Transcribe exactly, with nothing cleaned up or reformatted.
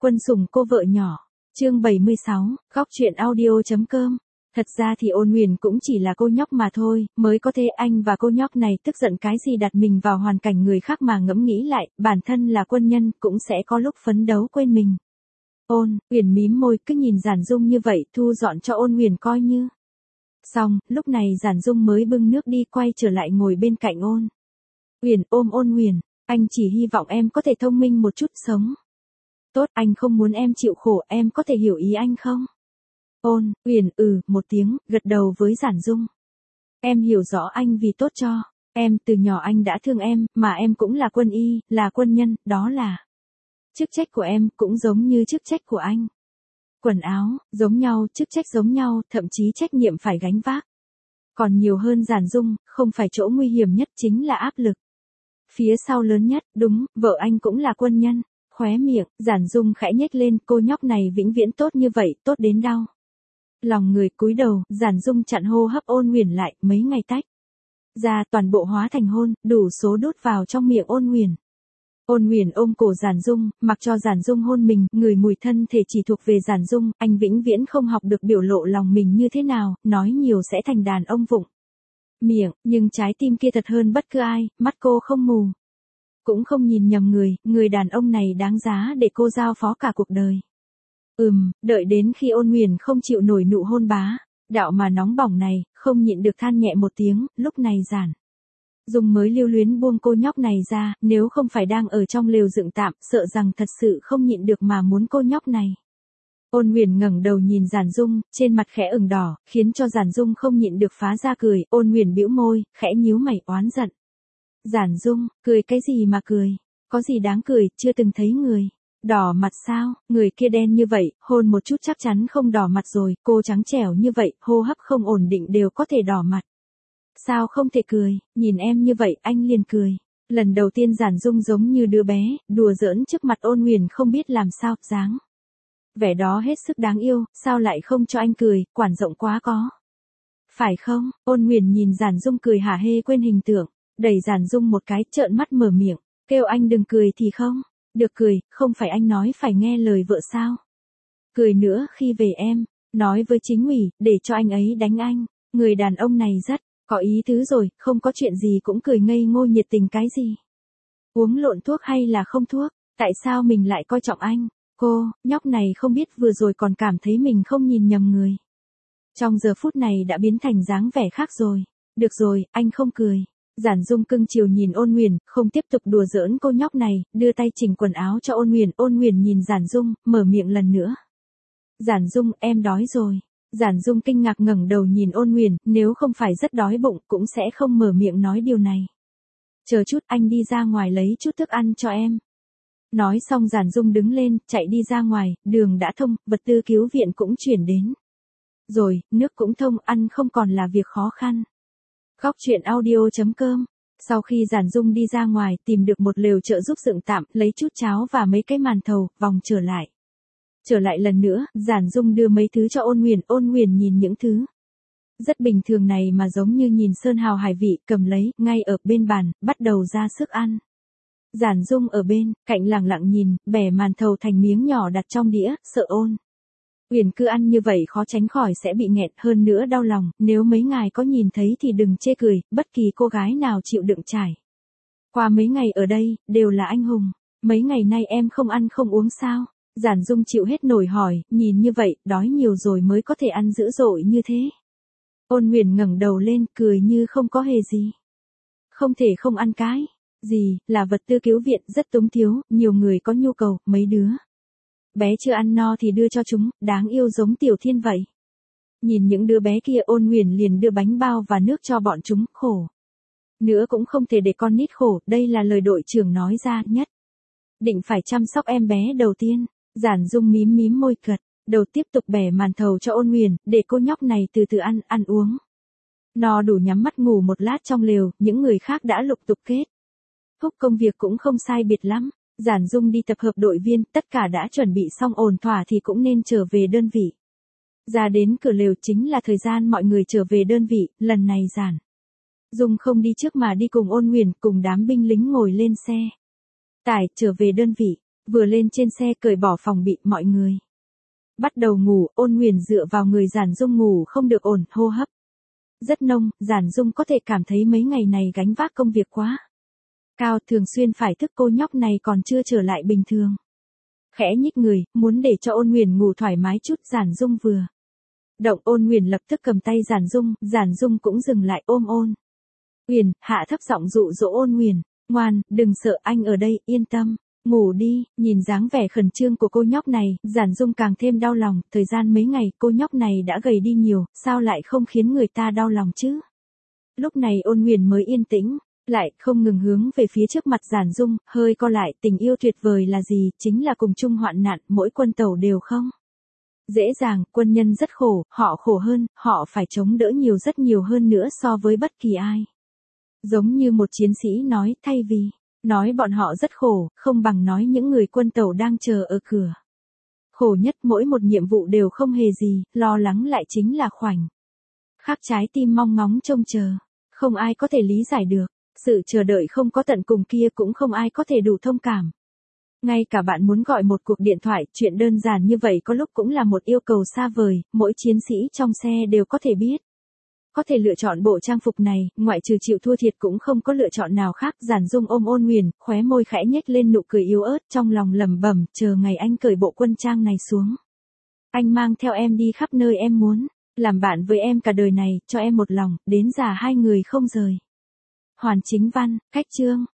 Quân sủng cô vợ nhỏ. Chương bảy mươi sáu, góc truyện audio.com. Thật ra thì Ôn Huyền cũng chỉ là cô nhóc mà thôi, mới có thế anh và cô nhóc này tức giận cái gì đặt mình vào hoàn cảnh người khác mà ngẫm nghĩ lại, bản thân là quân nhân cũng sẽ có lúc phấn đấu quên mình. Ôn Huyền mím môi cứ nhìn Giản Dung như vậy, thu dọn cho Ôn Huyền coi như. Xong, lúc này Giản Dung mới bưng nước đi quay trở lại ngồi bên cạnh Ôn Huyền, ôm Ôn Huyền, anh chỉ hy vọng em có thể thông minh một chút sống. Tốt, anh không muốn em chịu khổ, em có thể hiểu ý anh không? Ôn Huyền ừ một tiếng, gật đầu với Giản Dung. Em hiểu rõ anh vì tốt cho em, từ nhỏ anh đã thương em, mà em cũng là quân y, là quân nhân, đó là chức trách của em, cũng giống như chức trách của anh. Quần áo, giống nhau, chức trách giống nhau, thậm chí trách nhiệm phải gánh vác. Còn nhiều hơn Giản Dung, không phải chỗ nguy hiểm nhất chính là áp lực. Phía sau lớn nhất, đúng, vợ anh cũng là quân nhân. Khóe miệng, Giản Dung khẽ nhếch lên, cô nhóc này vĩnh viễn tốt như vậy, tốt đến đau lòng người. Cúi đầu, Giản Dung chặn hô hấp Ôn Huyền lại, mấy ngày tách ra toàn bộ hóa thành hôn, đủ số đút vào trong miệng Ôn Huyền. Ôn Huyền ôm cổ Giản Dung, mặc cho Giản Dung hôn mình, người mùi thân thể chỉ thuộc về Giản Dung, anh vĩnh viễn không học được biểu lộ lòng mình như thế nào, nói nhiều sẽ thành đàn ông vụng miệng, nhưng trái tim kia thật hơn bất cứ ai, mắt cô không mù, cũng không nhìn nhầm người, người đàn ông này đáng giá để cô giao phó cả cuộc đời. Ừm, đợi đến khi Ôn Huyền không chịu nổi nụ hôn bá đạo mà nóng bỏng này, không nhịn được than nhẹ một tiếng, lúc này Giản Dung mới lưu luyến buông cô nhóc này ra, nếu không phải đang ở trong lều dựng tạm, sợ rằng thật sự không nhịn được mà muốn cô nhóc này. Ôn Huyền ngẩng đầu nhìn Giản Dung, trên mặt khẽ ửng đỏ, khiến cho Giản Dung không nhịn được phá ra cười. Ôn Huyền bĩu môi, khẽ nhíu mày oán giận. Giản Dung, cười cái gì mà cười? Có gì đáng cười, chưa từng thấy người đỏ mặt sao? Người kia đen như vậy, hôn một chút chắc chắn không đỏ mặt rồi, cô trắng trẻo như vậy, hô hấp không ổn định đều có thể đỏ mặt. Sao không thể cười, nhìn em như vậy, anh liền cười. Lần đầu tiên Giản Dung giống như đứa bé, đùa giỡn trước mặt Ôn Huyền không biết làm sao, dáng vẻ đó hết sức đáng yêu, sao lại không cho anh cười, quản rộng quá có phải không? Ôn Huyền nhìn Giản Dung cười hả hê quên hình tượng, đẩy Giản Dung một cái, trợn mắt mở miệng, kêu anh đừng cười thì không được cười, không phải anh nói phải nghe lời vợ sao? Cười nữa khi về em nói với chính ủy, để cho anh ấy đánh anh. Người đàn ông này rất có ý tứ rồi, không có chuyện gì cũng cười ngây ngô nhiệt tình cái gì. Uống lộn thuốc hay là không thuốc, tại sao mình lại coi trọng anh? Cô, nhóc này không biết vừa rồi còn cảm thấy mình không nhìn nhầm người. Trong giờ phút này đã biến thành dáng vẻ khác rồi. Được rồi, anh không cười. Giản Dung cưng chiều nhìn Ôn Huyền, không tiếp tục đùa giỡn cô nhóc này, đưa tay chỉnh quần áo cho Ôn Huyền. Ôn Huyền nhìn Giản Dung, mở miệng lần nữa. Giản Dung, em đói rồi. Giản Dung kinh ngạc ngẩng đầu nhìn Ôn Huyền, nếu không phải rất đói bụng cũng sẽ không mở miệng nói điều này. Chờ chút, anh đi ra ngoài lấy chút thức ăn cho em. Nói xong Giản Dung đứng lên, chạy đi ra ngoài, đường đã thông, vật tư cứu viện cũng chuyển đến. Rồi, nước cũng thông, ăn không còn là việc khó khăn. Góc truyện audio.com. Sau khi Giản Dung đi ra ngoài, tìm được một lều chợ giúp dựng tạm, lấy chút cháo và mấy cái màn thầu, vòng trở lại. Trở lại lần nữa, Giản Dung đưa mấy thứ cho Ôn Huyền. Ôn Huyền nhìn những thứ rất bình thường này mà giống như nhìn sơn hào hải vị, cầm lấy, ngay ở bên bàn, bắt đầu ra sức ăn. Giản Dung ở bên cạnh lặng lặng nhìn, bẻ màn thầu thành miếng nhỏ đặt trong đĩa, sợ Ôn Huyền cứ ăn như vậy khó tránh khỏi sẽ bị nghẹn, hơn nữa đau lòng, nếu mấy ngài có nhìn thấy thì đừng chê cười, bất kỳ cô gái nào chịu đựng trải qua mấy ngày ở đây, đều là anh hùng. Mấy ngày nay em không ăn không uống sao? Giản Dung chịu hết nổi hỏi, nhìn như vậy, đói nhiều rồi mới có thể ăn dữ dội như thế. Ôn Huyền ngẩng đầu lên, cười như không có hề gì. Không thể không ăn cái gì, là vật tư cứu viện rất túng thiếu, nhiều người có nhu cầu, mấy đứa bé chưa ăn no thì đưa cho chúng, đáng yêu giống Tiểu Thiên vậy. Nhìn những đứa bé kia, Ôn Huyền liền đưa bánh bao và nước cho bọn chúng, khổ nữa cũng không thể để con nít khổ, đây là lời đội trưởng nói ra, nhất định phải chăm sóc em bé đầu tiên. Giản Dung mím mím môi gật đầu, tiếp tục bẻ màn thầu cho Ôn Huyền, để cô nhóc này từ từ ăn, ăn uống no đủ nhắm mắt ngủ một lát trong lều. Những người khác đã lục tục kết thúc công việc cũng không sai biệt lắm. Giản Dung đi tập hợp đội viên, tất cả đã chuẩn bị xong ổn thỏa thì cũng nên trở về đơn vị. Ra đến cửa lều chính là thời gian mọi người trở về đơn vị, lần này Giản Dung không đi trước mà đi cùng Ôn Huyền, cùng đám binh lính ngồi lên xe tải trở về đơn vị. Vừa lên trên xe cởi bỏ phòng bị mọi người. Bắt đầu ngủ, Ôn Nguyền dựa vào người Giản Dung ngủ không được ổn, hô hấp rất nông, Giản Dung có thể cảm thấy mấy ngày này gánh vác công việc quá cao, thường xuyên phải thức cô nhóc này còn chưa trở lại bình thường. Khẽ nhích người, muốn để cho Ôn Nguyền ngủ thoải mái chút, Giản Dung vừa động Ôn Nguyền lập tức cầm tay Giản Dung, Giản Dung cũng dừng lại ôm Ôn Nguyền, hạ thấp giọng dụ dỗ Ôn Nguyền, ngoan, đừng sợ, anh ở đây, yên tâm. Ngủ đi, nhìn dáng vẻ khẩn trương của cô nhóc này, Giản Dung càng thêm đau lòng, thời gian mấy ngày cô nhóc này đã gầy đi nhiều, sao lại không khiến người ta đau lòng chứ? Lúc này Ôn Nguyền mới yên tĩnh, lại không ngừng hướng về phía trước mặt Giản Dung, hơi co lại, tình yêu tuyệt vời là gì, chính là cùng chung hoạn nạn, mỗi quân tàu đều không dễ dàng, quân nhân rất khổ, họ khổ hơn, họ phải chống đỡ nhiều rất nhiều hơn nữa so với bất kỳ ai. Giống như một chiến sĩ nói, thay vì nói bọn họ rất khổ, không bằng nói những người quân tàu đang chờ ở cửa. Khổ nhất mỗi một nhiệm vụ đều không hề gì, lo lắng lại chính là khoảnh khắc trái tim mong ngóng trông chờ. Không ai có thể lý giải được, sự chờ đợi không có tận cùng kia cũng không ai có thể đủ thông cảm. Ngay cả bạn muốn gọi một cuộc điện thoại, chuyện đơn giản như vậy có lúc cũng là một yêu cầu xa vời, mỗi chiến sĩ trong xe đều có thể biết. Có thể lựa chọn bộ trang phục này, ngoại trừ chịu thua thiệt cũng không có lựa chọn nào khác. Giản Dung ôm Ôn Nguyền, khóe môi khẽ nhếch lên nụ cười yếu ớt, trong lòng lẩm bẩm, chờ ngày anh cởi bộ quân trang này xuống. Anh mang theo em đi khắp nơi em muốn, làm bạn với em cả đời này, cho em một lòng, đến già hai người không rời. Hoàn Chính Văn, Cách Chương